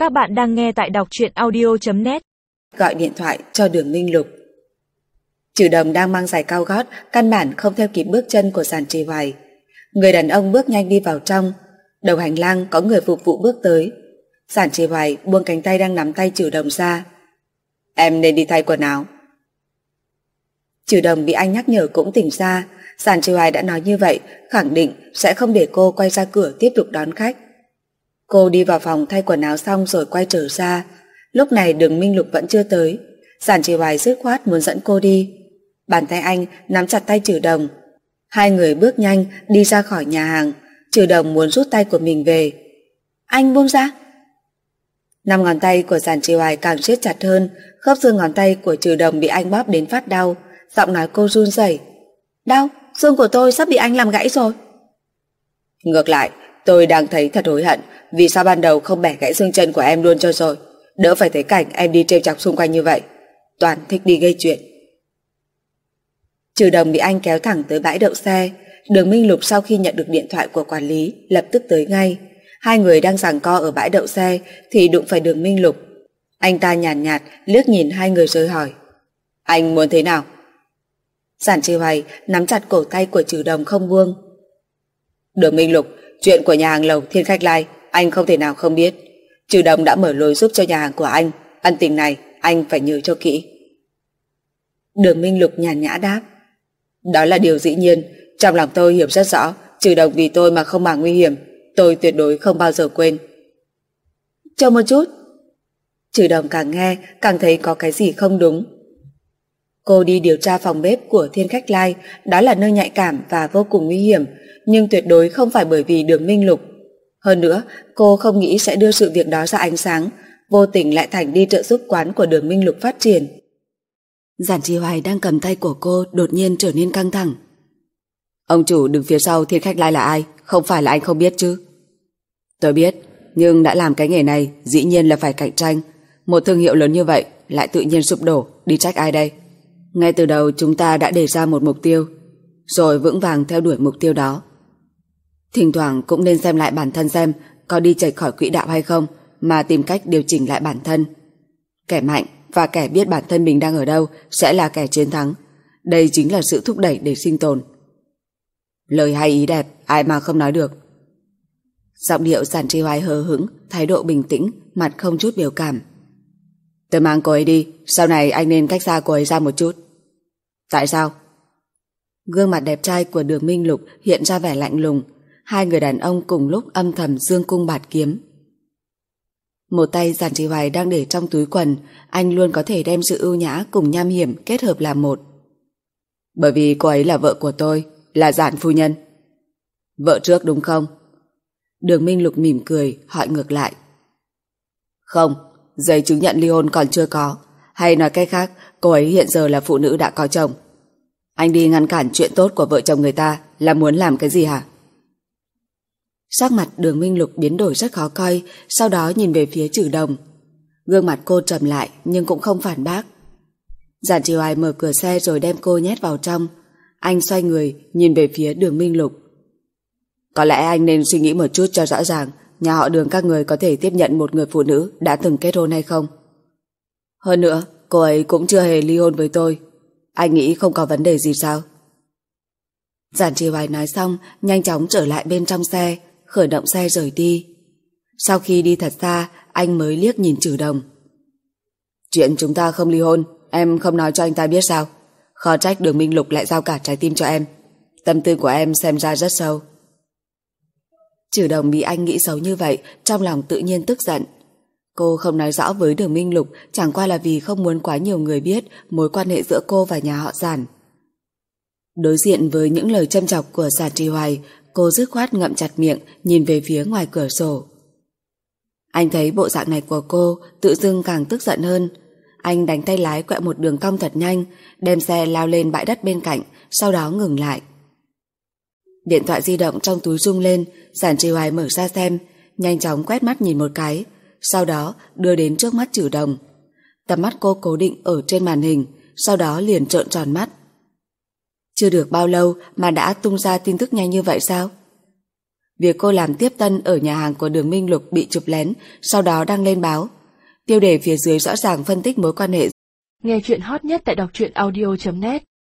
Các bạn đang nghe tại đọc truyện audio.net. Gọi điện thoại cho Đường Minh Lục. Trừ Đồng đang mang giày cao gót, căn bản không theo kịp bước chân của Giản Trì Hoài. Người đàn ông bước nhanh đi vào trong. Đầu hành lang có người phục vụ bước tới. Giản Trì Hoài buông cánh tay đang nắm tay Trừ Đồng ra. Em nên đi thay quần áo. Trừ Đồng bị anh nhắc nhở cũng tỉnh ra. Giản Trì Hoài đã nói như vậy, khẳng định sẽ không để cô quay ra cửa tiếp tục đón khách. Cô đi vào phòng thay quần áo xong rồi quay trở ra. Lúc này Đường Minh Lục vẫn chưa tới. Giản Trì Hoài dứt khoát muốn dẫn cô đi. Bàn tay anh nắm chặt tay Trừ Đồng. Hai người bước nhanh đi ra khỏi nhà hàng. Trừ Đồng muốn rút tay của mình về. Anh buông ra. 5 ngón tay của Giản Trì Hoài càng siết chặt hơn. Khớp xương ngón tay của Trừ Đồng bị anh bóp đến phát đau. Giọng nói cô run rẩy. Đau, xương của tôi sắp bị anh làm gãy rồi. Ngược lại, tôi đang thấy thật hối hận. Vì sao ban đầu không bẻ gãy xương chân của em luôn cho rồi. Đỡ phải thấy cảnh em đi trêu chọc xung quanh như vậy. Toàn thích đi gây chuyện. Trừ Đồng bị anh kéo thẳng tới bãi đậu xe. Đường Minh Lục sau khi nhận được điện thoại của quản lý lập tức tới ngay. Hai người đang giằng co ở bãi đậu xe thì đụng phải Đường Minh Lục. Anh ta nhàn nhạt liếc nhìn hai người rồi hỏi. Anh muốn thế nào? Giản Trì Hoài nắm chặt cổ tay của Trừ Đồng không buông. Đường Minh Lục, chuyện của nhà hàng lầu Thiên Khách Lai anh không thể nào không biết. Trừ Đồng đã mở lối giúp cho nhà hàng của anh. Ân tình này anh phải nhớ cho kỹ. Đường Minh Lục nhàn nhã đáp. Đó là điều dĩ nhiên. Trong lòng tôi hiểu rất rõ. Trừ Đồng vì tôi mà không màng nguy hiểm. Tôi tuyệt đối không bao giờ quên. Chờ một chút. Trừ Đồng càng nghe càng thấy có cái gì không đúng. Cô đi điều tra phòng bếp của Thiên Khách Lai. Đó là nơi nhạy cảm và vô cùng nguy hiểm. Nhưng tuyệt đối không phải bởi vì Đường Minh Lục. Hơn nữa, cô không nghĩ sẽ đưa sự việc đó ra ánh sáng, vô tình lại thành đi trợ giúp quán của Đường Minh Lục phát triển. Giản Trì Hoài đang cầm tay của cô đột nhiên trở nên căng thẳng. Ông chủ đứng phía sau Thiên Khách Lai là ai? Không phải là anh không biết chứ? Tôi biết, nhưng đã làm cái nghề này dĩ nhiên là phải cạnh tranh. Một thương hiệu lớn như vậy lại tự nhiên sụp đổ, đi trách ai đây? Ngay từ đầu chúng ta đã đề ra một mục tiêu, rồi vững vàng theo đuổi mục tiêu đó. Thỉnh thoảng cũng nên xem lại bản thân xem có đi chệch khỏi quỹ đạo hay không, mà tìm cách điều chỉnh lại bản thân. Kẻ mạnh và kẻ biết bản thân mình đang ở đâu sẽ là kẻ chiến thắng. Đây chính là sự thúc đẩy để sinh tồn. Lời hay ý đẹp, ai mà không nói được. Giọng điệu Giản Trì Hoài hờ hững, thái độ bình tĩnh, mặt không chút biểu cảm. Tôi mang cô ấy đi, sau này anh nên cách xa cô ấy ra một chút. Tại sao? Gương mặt đẹp trai của Đường Minh Lục hiện ra vẻ lạnh lùng. Hai người đàn ông cùng lúc âm thầm giương cung bạt kiếm. Một tay Giản Trì Hoài đang để trong túi quần, anh luôn có thể đem sự ưu nhã cùng nham hiểm kết hợp làm một. Bởi vì cô ấy là vợ của tôi, là Giản phu nhân. Vợ trước đúng không? Đường Minh Lục mỉm cười hỏi ngược lại. Không, giấy chứng nhận ly hôn còn chưa có. Hay nói cách khác, cô ấy hiện giờ là phụ nữ đã có chồng. Anh đi ngăn cản chuyện tốt của vợ chồng người ta là muốn làm cái gì hả? Sắc mặt Đường Minh Lục biến đổi rất khó coi, sau đó nhìn về phía Trừ Đồng. Gương mặt cô trầm lại nhưng cũng không phản bác. Giản Trì Hoài mở cửa xe rồi đem cô nhét vào trong. Anh xoay người nhìn về phía Đường Minh Lục. Có lẽ anh nên suy nghĩ một chút cho rõ ràng, nhà họ Đường các người có thể tiếp nhận một người phụ nữ đã từng kết hôn hay không. Hơn nữa, cô ấy cũng chưa hề ly hôn với tôi. Anh nghĩ không có vấn đề gì sao? Giản Trì Hoài nói xong, nhanh chóng trở lại bên trong xe, khởi động xe rời đi. Sau khi đi thật xa, anh mới liếc nhìn Trừ Đồng. Chuyện chúng ta không ly hôn, em không nói cho anh ta biết sao? Khó trách Đường Minh Lục lại giao cả trái tim cho em. Tâm tư của em xem ra rất sâu. Trừ Đồng bị anh nghĩ xấu như vậy, trong lòng tự nhiên tức giận. Cô không nói rõ với Đường Minh Lục chẳng qua là vì không muốn quá nhiều người biết mối quan hệ giữa cô và nhà họ Giản. Đối diện với những lời châm chọc của Giản Trì Hoài, cô dứt khoát ngậm chặt miệng nhìn về phía ngoài cửa sổ. Anh thấy bộ dạng này của cô tự dưng càng tức giận hơn. Anh đánh tay lái quẹo một đường cong thật nhanh, đem xe lao lên bãi đất bên cạnh, sau đó ngừng lại. Điện thoại di động trong túi rung lên, Giản Trì Hoài mở ra xem, nhanh chóng quét mắt nhìn một cái, sau đó đưa đến trước mắt Trừ Đồng. Tầm mắt cô cố định ở trên màn hình, sau đó liền trợn tròn mắt. Chưa được bao lâu mà đã tung ra tin tức nhanh như vậy sao? việc cô làm tiếp tân ở nhà hàng của Đường Minh Lục bị chụp lén, sau đó đăng lên báo. Tiêu đề phía dưới rõ ràng phân tích mối quan hệ. Nghe chuyện hot nhất tại đọc truyện audio.net